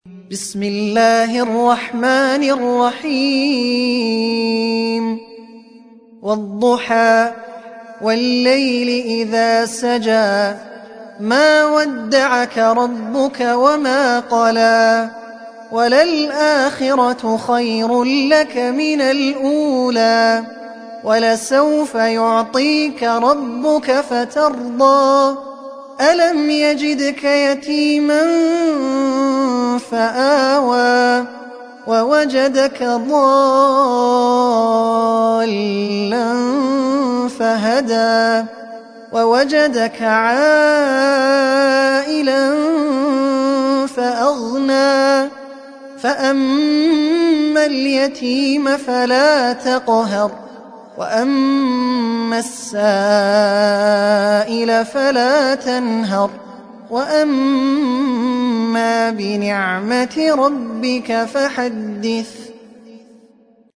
بسم الله الرحمن الرحيم والضحى والليل إذا سجى ما ودعك ربك وما قلى وللآخرة خير لك من الأولى ولسوف يعطيك ربك فترضى ألم يجدك يتيما فآوى ووجدك ضالا فهدى ووجدك عائلا فأغنى فأما اليتيم فلا تقهر وأما السائل فلا تنهر وأما بنعمة ربك فحدث